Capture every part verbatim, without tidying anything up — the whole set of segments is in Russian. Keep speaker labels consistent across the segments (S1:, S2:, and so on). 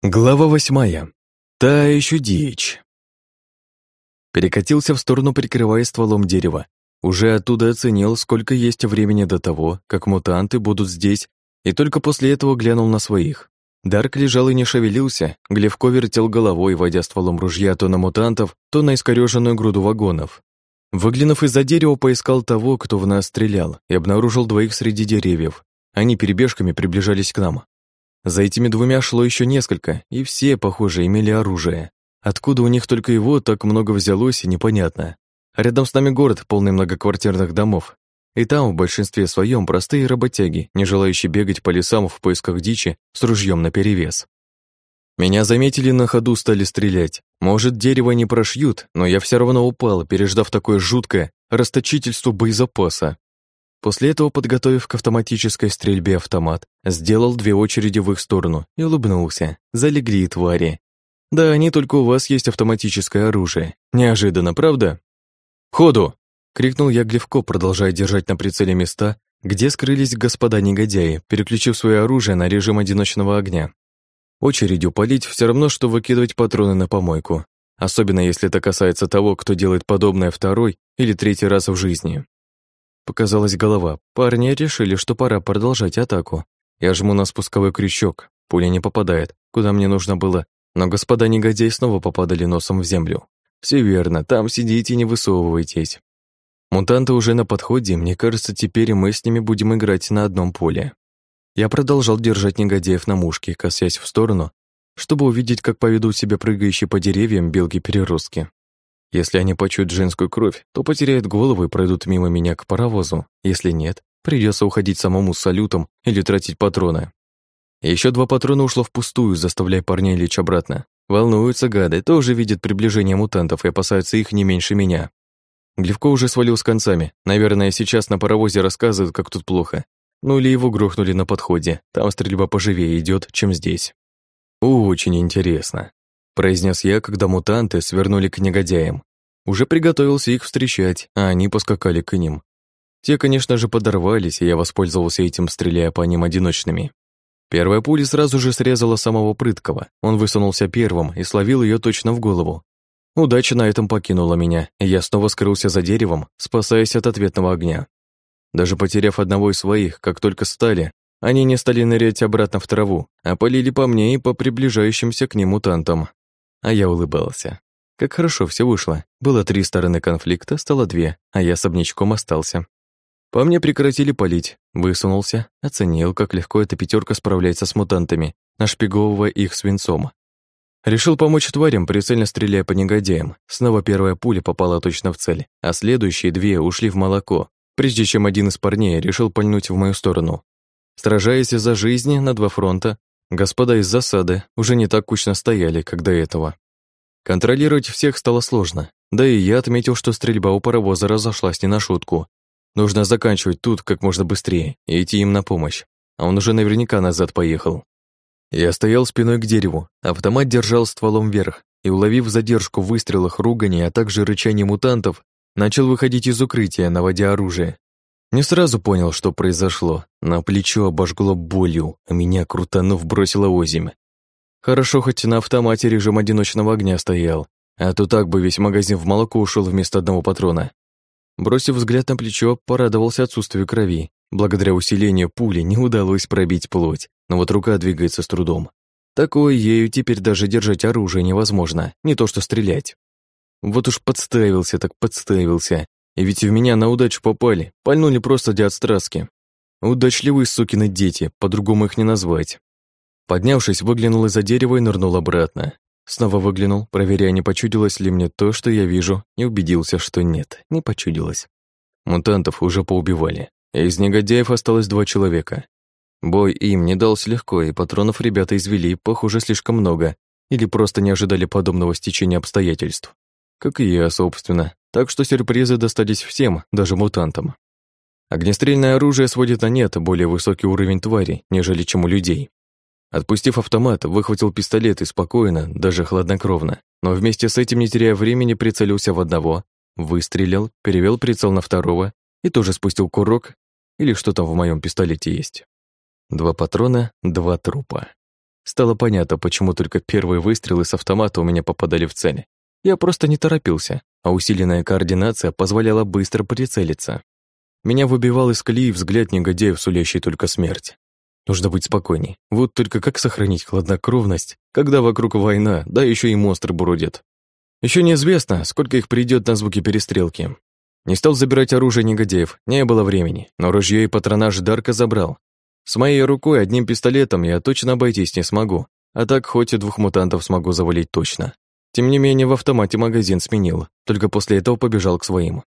S1: Глава восьмая. Та еще дичь. Перекатился в сторону, прикрывая стволом дерева. Уже оттуда оценил, сколько есть времени до того, как мутанты будут здесь, и только после этого глянул на своих. Дарк лежал и не шевелился, Глевко вертел головой, водя стволом ружья то на мутантов, то на искорёженную груду вагонов. Выглянув из-за дерева, поискал того, кто в нас стрелял, и обнаружил двоих среди деревьев. Они перебежками приближались к нам. За этими двумя шло еще несколько, и все, похоже, имели оружие. Откуда у них только его так много взялось, непонятно. А рядом с нами город, полный многоквартирных домов. И там, в большинстве своем, простые работяги, не желающие бегать по лесам в поисках дичи с ружьем наперевес. Меня заметили, на ходу стали стрелять. Может, дерево не прошьют, но я все равно упал, переждав такое жуткое расточительство боезапаса. После этого, подготовив к автоматической стрельбе автомат, сделал две очереди в их сторону и улыбнулся. Залегли твари. Да, не только у вас есть автоматическое оружие. Неожиданно, правда? «Ходу!» — крикнул я Глевко, продолжая держать на прицеле места, где скрылись господа негодяи, переключив свое оружие на режим одиночного огня. Очередью палить все равно, что выкидывать патроны на помойку, особенно если это касается того, кто делает подобное второй или третий раз в жизни. Показалась голова. Парни решили, что пора продолжать атаку. Я жму на спусковой крючок. Пуля не попадает, куда мне нужно было, но господа негодяи снова попадали носом в землю. Все верно, там сидите и не высовывайтесь. Мутанты уже на подходе, мне кажется, теперь мы с ними будем играть на одном поле. Я продолжал держать негодяев на мушке, косясь в сторону, чтобы увидеть, как поведут себя прыгающие по деревьям белки-переростки. Если они почуют женскую кровь, то потеряют голову и пройдут мимо меня к паровозу. Если нет, придется уходить самому с салютом или тратить патроны. Еще два патрона ушло впустую, заставляя парней лечь обратно. Волнуются гады, тоже видят приближение мутантов и опасаются их не меньше меня. Глевко уже свалил с концами. Наверное, сейчас на паровозе рассказывают, как тут плохо. Ну или его грохнули на подходе. Там стрельба поживее идет, чем здесь. Очень интересно, произнес я, когда мутанты свернули к негодяям. Уже приготовился их встречать, а они поскакали к ним. Те, конечно же, подорвались, и я воспользовался этим, стреляя по ним одиночными. Первая пуля сразу же срезала самого прыткого. Он высунулся первым и словил ее точно в голову. Удача на этом покинула меня, и я снова скрылся за деревом, спасаясь от ответного огня. Даже потеряв одного из своих, как только стали, они не стали нырять обратно в траву, а полили по мне и по приближающимся к ним мутантам. А я улыбался. Как хорошо все вышло. Было три стороны конфликта, стало две, а я особнячком остался. По мне прекратили палить. Высунулся, оценил, как легко эта пятерка справляется с мутантами, нашпиговывая их свинцом. Решил помочь тварям, прицельно стреляя по негодяям. Снова первая пуля попала точно в цель, а следующие две ушли в молоко, прежде чем один из парней решил пальнуть в мою сторону. Сражаясь за жизнь на два фронта, господа из засады уже не так кучно стояли, как до этого. Контролировать всех стало сложно, да и я отметил, что стрельба у паровоза разошлась не на шутку. Нужно заканчивать тут как можно быстрее и идти им на помощь, а он уже наверняка назад поехал. Я стоял спиной к дереву, автомат держал стволом вверх, и, уловив задержку в выстрелах, ругани, а также рычание мутантов, начал выходить из укрытия, наводя оружие. Не сразу понял, что произошло. На плечо обожгло болью, а меня, крутанув, бросило озимь. Хорошо, хоть на автомате режим одиночного огня стоял, а то так бы весь магазин в молоко ушел вместо одного патрона. Бросив взгляд на плечо, порадовался отсутствию крови. Благодаря усилению пули не удалось пробить плоть, но вот рука двигается с трудом. Такой ею теперь даже держать оружие невозможно, не то что стрелять. Вот уж подставился так подставился. И ведь в меня на удачу попали, пальнули просто для отстраски. Удачливые сукины дети, по-другому их не назвать. Поднявшись, выглянул из-за дерева и нырнул обратно. Снова выглянул, проверяя, не почудилось ли мне то, что я вижу, и убедился, что нет, не почудилось. Мутантов уже поубивали, и из негодяев осталось два человека. Бой им не дался легко, и патронов ребята извели, похоже, слишком много, или просто не ожидали подобного стечения обстоятельств. Как и я, собственно. Так что сюрпризы достались всем, даже мутантам. Огнестрельное оружие сводит на нет более высокий уровень твари, нежели чем у людей. Отпустив автомат, выхватил пистолет и спокойно, даже хладнокровно, но вместе с этим, не теряя времени, прицелился в одного, выстрелил, перевел прицел на второго и тоже спустил курок, или что там в моем пистолете есть. Два патрона, два трупа. Стало понятно, почему только первые выстрелы с автомата у меня попадали в цель. Я просто не торопился, а усиленная координация позволяла быстро прицелиться. Меня выбивал из колеи взгляд негодяев, сулящий только смерть. Нужно быть спокойней. Вот только как сохранить хладнокровность, когда вокруг война, да еще и монстры бродят. Еще неизвестно, сколько их придет на звуки перестрелки. Не стал забирать оружие негодяев, не было времени, но ружье и патронаж Дарка забрал. С моей рукой одним пистолетом я точно обойтись не смогу, а так хоть и двух мутантов смогу завалить точно. Тем не менее, в автомате магазин сменил, только после этого побежал к своим.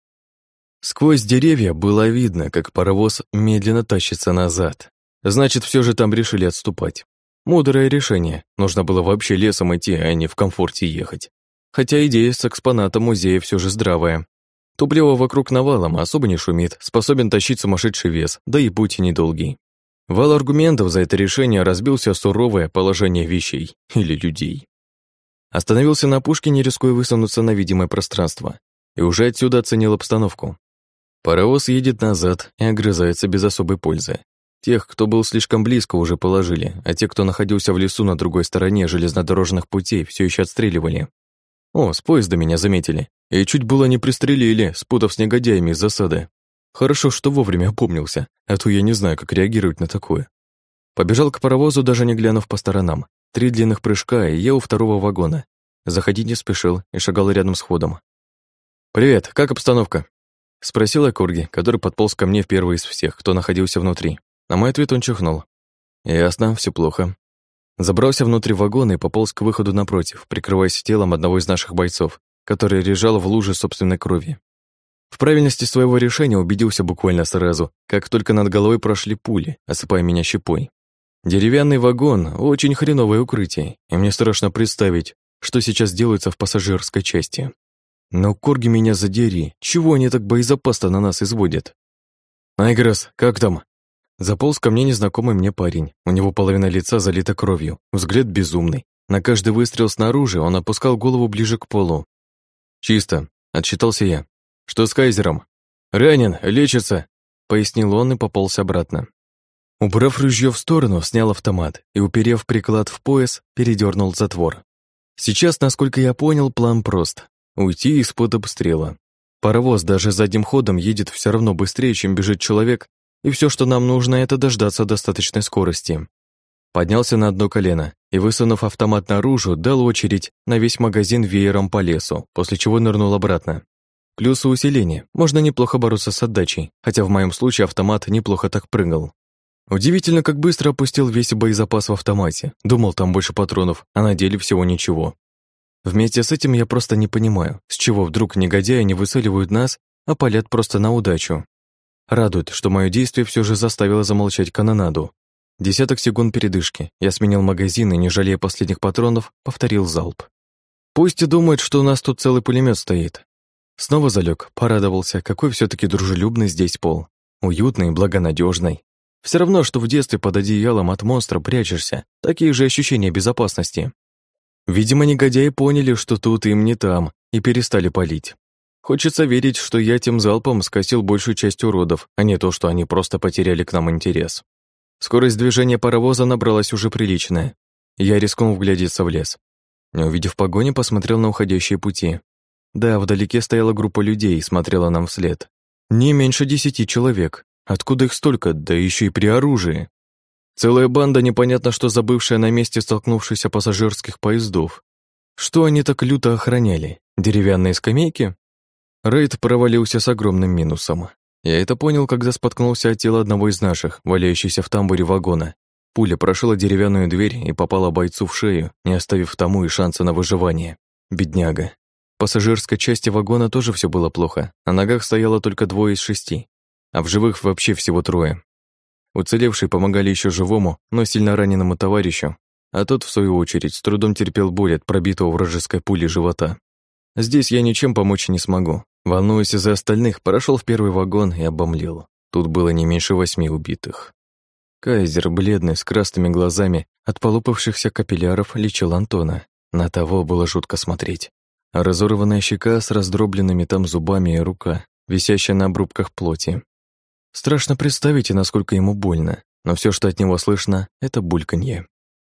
S1: Сквозь деревья было видно, как паровоз медленно тащится назад. Значит, все же там решили отступать. Мудрое решение, нужно было вообще лесом идти, а не в комфорте ехать. Хотя идея с экспонатом музея все же здравая. Топливо вокруг навалом, особо не шумит, способен тащить сумасшедший вес, да и путь недолгий. Вал аргументов за это решение разбился суровое положение вещей или людей. Остановился на опушке, не рискуя высунуться на видимое пространство, и уже отсюда оценил обстановку. Паровоз едет назад и огрызается без особой пользы. Тех, кто был слишком близко, уже положили, а те, кто находился в лесу на другой стороне железнодорожных путей, все еще отстреливали. О, с поезда меня заметили, и чуть было не пристрелили, спутав с негодяями из засады. Хорошо, что вовремя опомнился, а то я не знаю, как реагировать на такое. Побежал к паровозу, даже не глянув по сторонам. Три длинных прыжка, и я у второго вагона. Заходить не спешил и шагал рядом с входом. «Привет, как обстановка?» Спросил я Корги, который подполз ко мне в первый из всех, кто находился внутри. На мой ответ он чихнул. «Ясно, все плохо». Забрался внутрь вагона и пополз к выходу напротив, прикрываясь телом одного из наших бойцов, который лежал в луже собственной крови. В правильности своего решения убедился буквально сразу, как только над головой прошли пули, осыпая меня щепой. Деревянный вагон — очень хреновое укрытие, и мне страшно представить, что сейчас делается в пассажирской части. Но Корги меня задери, чего они так боезапас-то на нас изводят? «Айгресс, как там?» Заполз ко мне незнакомый мне парень. У него половина лица залита кровью, взгляд безумный. На каждый выстрел снаружи он опускал голову ближе к полу. «Чисто», — отчитался я. «Что с Кайзером?» «Ранен, лечится», — пояснил он и пополз обратно. Убрав ружье в сторону, снял автомат и, уперев приклад в пояс, передернул затвор. Сейчас, насколько я понял, план прост — уйти из-под обстрела. Паровоз даже задним ходом едет все равно быстрее, чем бежит человек, и все, что нам нужно, это дождаться достаточной скорости. Поднялся на одно колено и, высунув автомат наружу, дал очередь на весь магазин веером по лесу, после чего нырнул обратно. Плюсы усиления. Можно неплохо бороться с отдачей, хотя в моем случае автомат неплохо так прыгал. Удивительно, как быстро опустил весь боезапас в автомате. Думал, там больше патронов, а на деле всего ничего. Вместе с этим я просто не понимаю, с чего вдруг негодяи не выцеливают нас, а палят просто на удачу. Радует, что мое действие все же заставило замолчать канонаду. Десяток секунд передышки. Я сменил магазин и, не жалея последних патронов, повторил залп. Пусть и думают, что у нас тут целый пулемет стоит. Снова залег, порадовался, какой все таки дружелюбный здесь пол. Уютный и благонадежный. Все равно, что в детстве под одеялом от монстра прячешься, такие же ощущения безопасности. Видимо, негодяи поняли, что тут им не там, и перестали палить. Хочется верить, что я тем залпом скосил большую часть уродов, а не то, что они просто потеряли к нам интерес. Скорость движения паровоза набралась уже приличная. Я рискнул вглядеться в лес. Не увидев погони, посмотрел на уходящие пути. Да, вдалеке стояла группа людей и смотрела нам вслед. Не меньше десяти человек. Откуда их столько, да еще и при оружии? Целая банда, непонятно что забывшая на месте столкнувшихся пассажирских поездов. Что они так люто охраняли? Деревянные скамейки? Рейд провалился с огромным минусом. Я это понял, когда споткнулся от тела одного из наших, валяющейся в тамбуре вагона. Пуля прошила деревянную дверь и попала бойцу в шею, не оставив тому и шанса на выживание. Бедняга. В пассажирской части вагона тоже все было плохо. На ногах стояло только двое из шести, а в живых вообще всего трое. Уцелевшие помогали еще живому, но сильно раненому товарищу, а тот, в свою очередь, с трудом терпел боль от пробитого вражеской пули живота. Здесь я ничем помочь не смогу. Волнуясь за остальных, прошел в первый вагон и обомлел. Тут было не меньше восьми убитых. Кайзер, бледный, с красными глазами, от полопавшихся капилляров, лечил Антона. На того было жутко смотреть. А разорванная щека с раздробленными там зубами и рука, висящая на обрубках плоти. Страшно представить, и насколько ему больно, но все, что от него слышно, это бульканье.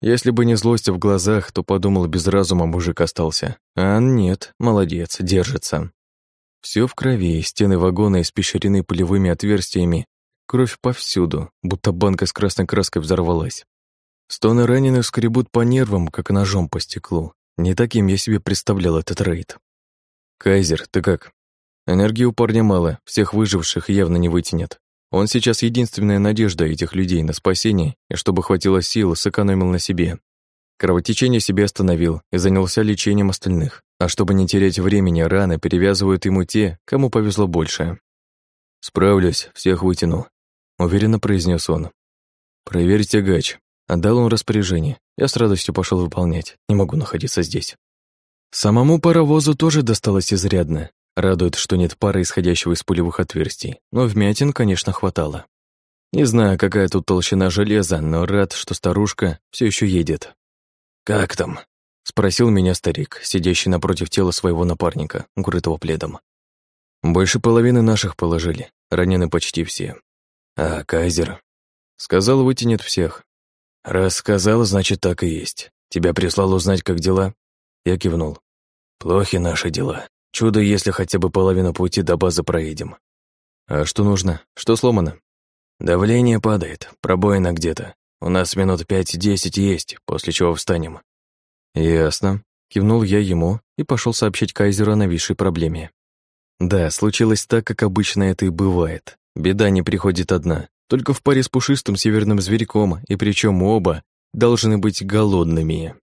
S1: Если бы не злость в глазах, то подумал, без разума мужик остался. А нет, молодец, держится. Все в крови, стены вагона испещрены пулевыми отверстиями, кровь повсюду, будто банка с красной краской взорвалась. Стоны раненых скребут по нервам, как ножом по стеклу. Не таким я себе представлял этот рейд. «Кайзер, ты как?» Энергии у парня мало, всех выживших явно не вытянет. Он сейчас единственная надежда этих людей на спасение, и чтобы хватило сил, сэкономил на себе. Кровотечение себе остановил и занялся лечением остальных. А чтобы не терять времени, раны перевязывают ему те, кому повезло больше. «Справлюсь, всех вытяну», — уверенно произнес он. «Проверь тягач». Отдал он распоряжение. Я с радостью пошел выполнять. Не могу находиться здесь. Самому паровозу тоже досталось изрядно. Радует, что нет пары исходящего из пулевых отверстий, но вмятин, конечно, хватало. Не знаю, какая тут толщина железа, но рад, что старушка все еще едет. «Как там?» — спросил меня старик, сидящий напротив тела своего напарника, укрытого пледом. «Больше половины наших положили, ранены почти все. А Кайзер?» «Сказал, вытянет всех». «Раз сказал, значит, так и есть. Тебя прислал узнать, как дела?» Я кивнул. «Плохи наши дела. Чудо, если хотя бы половину пути до базы проедем». «А что нужно? Что сломано?» «Давление падает, пробоина где-то. У нас минут пять-десять есть, после чего встанем». «Ясно», — кивнул я ему и пошел сообщить Кайзеру о нависшей проблеме. Да, случилось так, как обычно это и бывает. Беда не приходит одна, только в паре с пушистым северным зверьком, и причем оба должны быть голодными.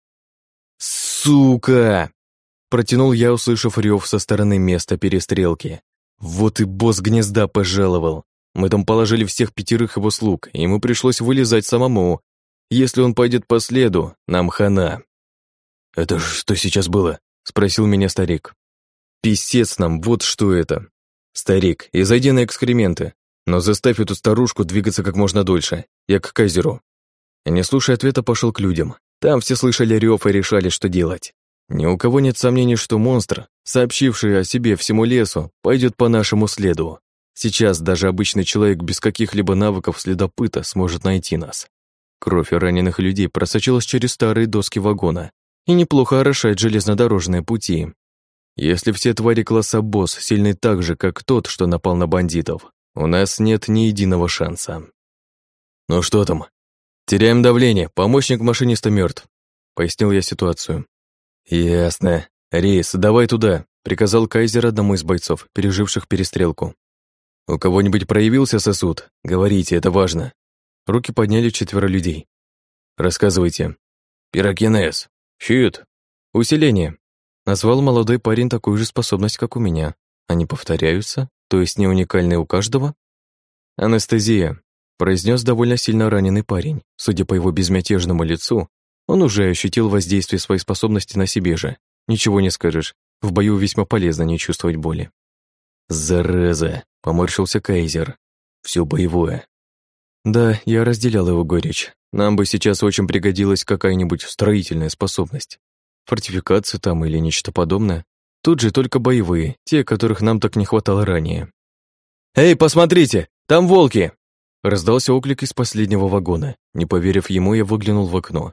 S1: «Сука!» — протянул я, услышав рев со стороны места перестрелки. Вот и босс гнезда пожаловал. Мы там положили всех пятерых его слуг, и ему пришлось вылезать самому. Если он пойдет по следу, нам хана. «Это что сейчас было?» — спросил меня старик. «Писец нам, вот что это. Старик, изойди на экскременты, но заставь эту старушку двигаться как можно дольше. Я к Кайзеру». И, не слушая ответа, пошел к людям. Там все слышали рев и решали, что делать. Ни у кого нет сомнений, что монстр, сообщивший о себе всему лесу, пойдет по нашему следу. Сейчас даже обычный человек без каких-либо навыков следопыта сможет найти нас. Кровь раненых людей просочилась через старые доски вагона и неплохо орошает железнодорожные пути. Если все твари класса босс сильны так же, как тот, что напал на бандитов, у нас нет ни единого шанса. «Ну что там?» «Теряем давление, помощник машиниста мертв», — пояснил я ситуацию. «Ясно. Рейс, давай туда», — приказал Кайзер одному из бойцов, переживших перестрелку. «У кого-нибудь проявился сосуд? Говорите, это важно». Руки подняли четверо людей. «Рассказывайте». «Пирокинез. Щит. Усиление». Назвал молодой парень такую же способность, как у меня. Они повторяются, то есть не уникальны у каждого? «Анестезия», — произнес довольно сильно раненый парень. Судя по его безмятежному лицу, он уже ощутил воздействие своей способности на себе же. Ничего не скажешь, в бою весьма полезно не чувствовать боли. «Зараза», — поморщился Кайзер. «Всё боевое». Да, я разделял его горечь. Нам бы сейчас очень пригодилась какая-нибудь строительная способность. Фортификация там или нечто подобное. Тут же только боевые, те, которых нам так не хватало ранее. «Эй, посмотрите, там волки!» Раздался оклик из последнего вагона. Не поверив ему, я выглянул в окно.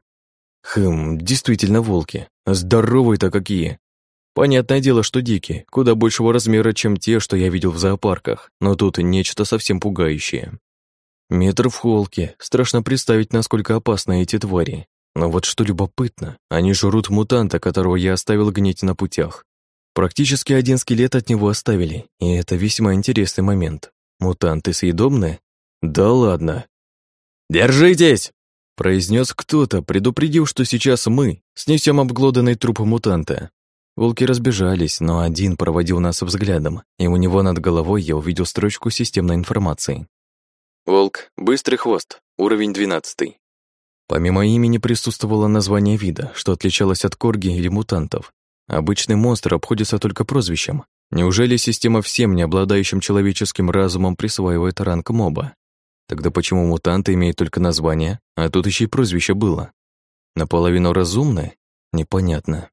S1: Хм, действительно волки. Здоровые-то какие. Понятное дело, что дикие, куда большего размера, чем те, что я видел в зоопарках, но тут нечто совсем пугающее. Метр в холке, страшно представить, насколько опасны эти твари. Но вот что любопытно, они жрут мутанта, которого я оставил гнить на путях. Практически один скелет от него оставили, и это весьма интересный момент. Мутанты съедобны? Да ладно. «Держитесь!» — произнес кто-то, предупредив, что сейчас мы снесем обглоданный труп мутанта. Волки разбежались, но один проводил нас взглядом, и у него над головой я увидел строчку системной информации. «Волк, быстрый хвост, уровень двенадцатый». Помимо имени присутствовало название вида, что отличалось от корги или мутантов. Обычный монстр обходится только прозвищем. Неужели система всем, не обладающим человеческим разумом, присваивает ранг моба? Тогда почему мутанты имеют только название, а тут еще и прозвище было? Наполовину разумное? Непонятно.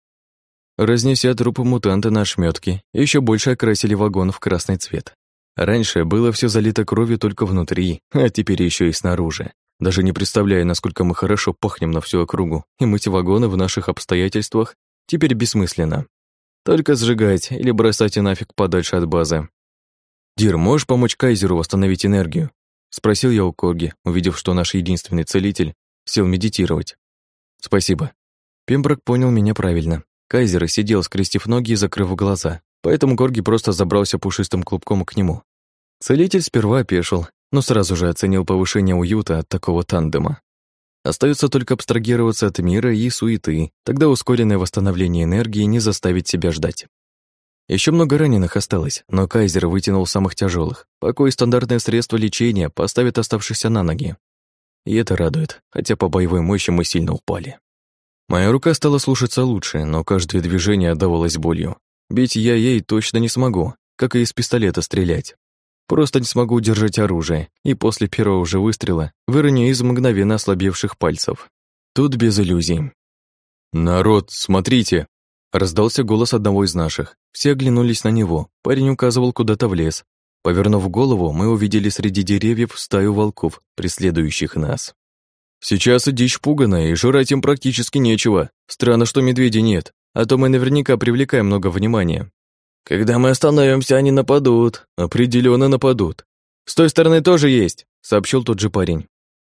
S1: Разнеся трупы мутанта на ошметки, еще больше окрасили вагон в красный цвет. Раньше было все залито кровью только внутри, а теперь еще и снаружи. Даже не представляя, насколько мы хорошо пахнем на всю округу, и мыть вагоны в наших обстоятельствах теперь бессмысленно. Только сжигать или бросать и нафиг подальше от базы. «Дир, можешь помочь Кайзеру восстановить энергию?» Спросил я у Корги, увидев, что наш единственный целитель сел медитировать. «Спасибо». Пемброк понял меня правильно. Кайзер сидел, скрестив ноги и закрыв глаза, поэтому Корги просто забрался пушистым клубком к нему. Целитель сперва опешил, но сразу же оценил повышение уюта от такого тандема. Остается только абстрагироваться от мира и суеты, тогда ускоренное восстановление энергии не заставит себя ждать. Еще много раненых осталось, но Кайзер вытянул самых тяжелых. Покой и стандартное средство лечения поставят оставшихся на ноги. И это радует, хотя по боевой мощи мы сильно упали. Моя рука стала слушаться лучше, но каждое движение отдавалось болью. Бить я ей точно не смогу, как и из пистолета стрелять. Просто не смогу удержать оружие, и после первого же выстрела выроню из мгновенно ослабевших пальцев. Тут без иллюзий. «Народ, смотрите!» Раздался голос одного из наших. Все оглянулись на него. Парень указывал куда-то в лес. Повернув голову, мы увидели среди деревьев стаю волков, преследующих нас. «Сейчас и дичь пуганая, и жрать им практически нечего. Странно, что медведей нет, а то мы наверняка привлекаем много внимания». «Когда мы остановимся, они нападут». «Определенно нападут. С той стороны тоже есть», — сообщил тот же парень.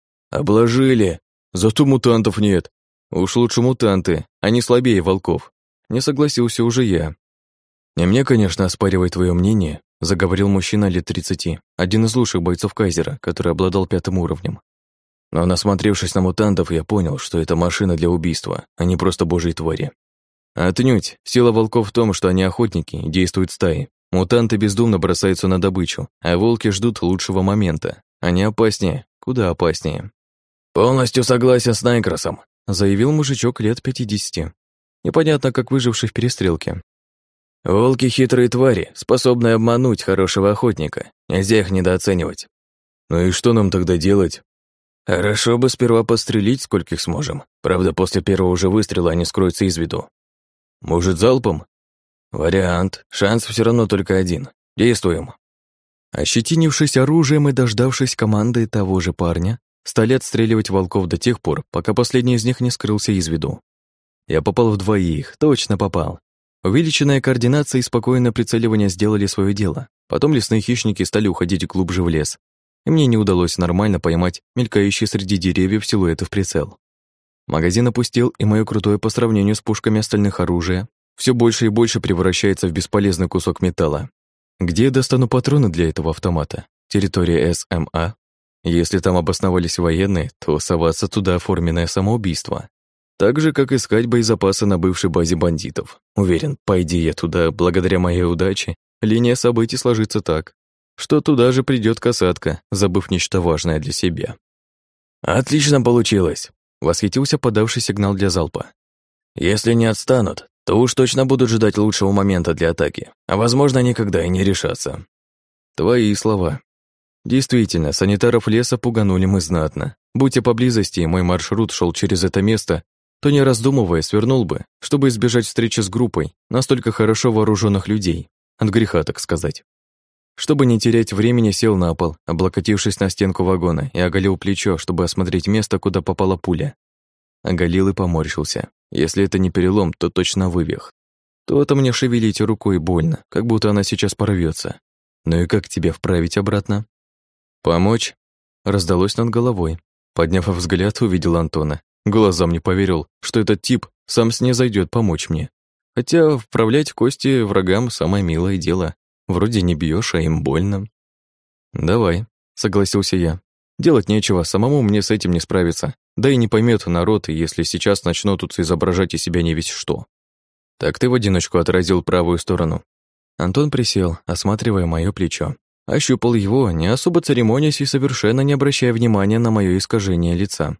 S1: «Обложили. Зато мутантов нет. Уж лучше мутанты, они слабее волков». Не согласился уже я. «Не мне, конечно, оспаривать твое мнение», — заговорил мужчина лет тридцати, один из лучших бойцов Кайзера, который обладал пятым уровнем. «Но насмотревшись на мутантов, я понял, что это машина для убийства, а не просто божьи твари. Отнюдь, сила волков в том, что они охотники и действуют стаи. Мутанты бездумно бросаются на добычу, а волки ждут лучшего момента. Они опаснее, куда опаснее». «Полностью согласен с Найкросом», — заявил мужичок лет пятидесяти. Непонятно, как выживший в перестрелке. «Волки — хитрые твари, способные обмануть хорошего охотника. Нельзя их недооценивать». «Ну и что нам тогда делать?» «Хорошо бы сперва подстрелить, скольких сможем. Правда, после первого же выстрела они скроются из виду». «Может, залпом?» «Вариант. Шанс все равно только один. Действуем». Ощетинившись оружием и дождавшись команды того же парня, стали отстреливать волков до тех пор, пока последний из них не скрылся из виду. Я попал в двоих, точно попал. Увеличенная координация и спокойное прицеливание сделали свое дело. Потом лесные хищники стали уходить глубже в лес, и мне не удалось нормально поймать мелькающие среди деревьев силуэты в прицел. Магазин опустел, и мое крутое по сравнению с пушками остальных оружия все больше и больше превращается в бесполезный кусок металла. Где я достану патроны для этого автомата? Территория эс эм а? Если там обосновались военные, то соваться туда оформленное самоубийство. Так же, как искать боезапасы на бывшей базе бандитов. Уверен, пойди я туда, благодаря моей удаче, линия событий сложится так, что туда же придет касатка, забыв нечто важное для себя. «Отлично получилось!» — восхитился подавший сигнал для залпа. «Если не отстанут, то уж точно будут ждать лучшего момента для атаки, а возможно, никогда и не решатся». Твои слова. Действительно, санитаров леса пуганули мы знатно. Будь я поблизости, и мой маршрут шел через это место, то, не раздумывая, свернул бы, чтобы избежать встречи с группой настолько хорошо вооруженных людей, от греха, так сказать. Чтобы не терять времени, сел на пол, облокотившись на стенку вагона, и оголил плечо, чтобы осмотреть место, куда попала пуля. Оголил и поморщился. Если это не перелом, то точно вывих. То-то мне шевелить рукой больно, как будто она сейчас порвется. Ну и как тебе вправить обратно? «Помочь?» Раздалось над головой. Подняв взгляд, увидел Антона. Глазам не поверил, что этот тип сам снизойдет помочь мне. Хотя вправлять кости врагам самое милое дело. Вроде не бьешь, а им больно. «Давай», — согласился я. «Делать нечего, самому мне с этим не справиться. Да и не поймет народ, если сейчас начну тут изображать из себя не весь что». «Так ты в одиночку отразил правую сторону». Антон присел, осматривая мое плечо. Ощупал его, не особо церемонясь и совершенно не обращая внимания на мое искажение лица.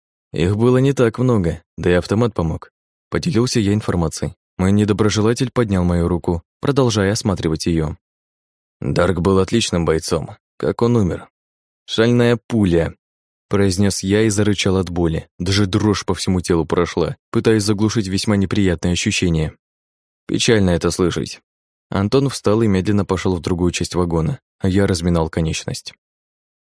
S1: Их было не так много, да и автомат помог. Поделился я информацией. Мой недоброжелатель поднял мою руку, продолжая осматривать ее. Дарк был отличным бойцом. Как он умер? «Шальная пуля», — произнес я и зарычал от боли. Даже дрожь по всему телу прошла, пытаясь заглушить весьма неприятное ощущение. Печально это слышать. Антон встал и медленно пошел в другую часть вагона, а я разминал конечность.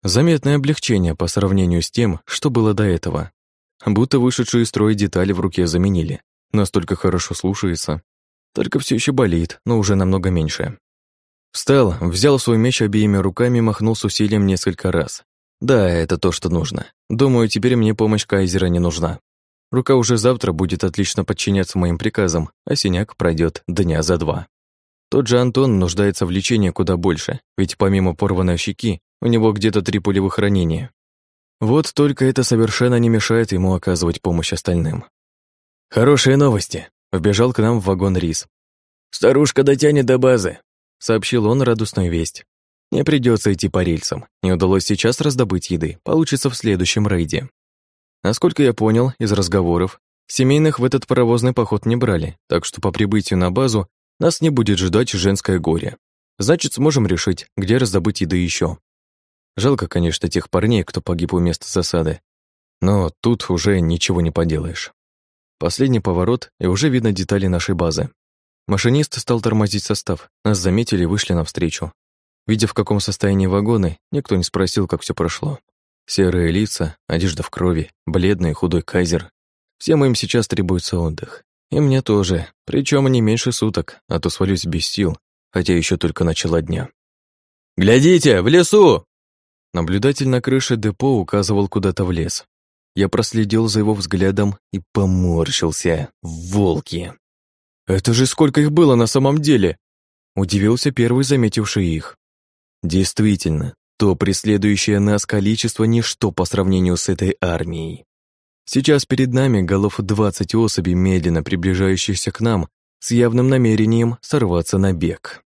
S1: Заметное облегчение по сравнению с тем, что было до этого. Будто вышедшие из строя детали в руке заменили. Настолько хорошо слушается. Только все еще болит, но уже намного меньше. Встал, взял свой меч обеими руками и махнул с усилием несколько раз. Да, это то, что нужно. Думаю, теперь мне помощь Кайзера не нужна. Рука уже завтра будет отлично подчиняться моим приказам, а синяк пройдет дня за два. Тот же Антон нуждается в лечении куда больше, ведь помимо порванной щеки, у него где-то три пулевых ранения. Вот только это совершенно не мешает ему оказывать помощь остальным. «Хорошие новости!» — вбежал к нам в вагон Рис. «Старушка дотянет до базы», — сообщил он радостную весть. «Не придется идти по рельсам. Не удалось сейчас раздобыть еды. Получится в следующем рейде». Насколько я понял из разговоров, семейных в этот паровозный поход не брали, так что по прибытию на базу нас не будет ждать женское горе. Значит, сможем решить, где раздобыть еды еще. Жалко, конечно, тех парней, кто погиб у места засады. Но тут уже ничего не поделаешь. Последний поворот, и уже видно детали нашей базы. Машинист стал тормозить состав. Нас заметили и вышли навстречу. Видя, в каком состоянии вагоны, никто не спросил, как все прошло. Серые лица, одежда в крови, бледный худой Кайзер. Всем им сейчас требуется отдых. И мне тоже, причем не меньше суток, а то свалюсь без сил, хотя еще только начало дня. «Глядите, в лесу!» Наблюдатель на крыше депо указывал куда-то в лес. Я проследил за его взглядом и поморщился. Волки! «Это же сколько их было на самом деле!» Удивился первый, заметивший их. Действительно, то преследующее нас количество ничто по сравнению с этой армией. Сейчас перед нами голов двадцать особей, медленно приближающихся к нам, с явным намерением сорваться на бег.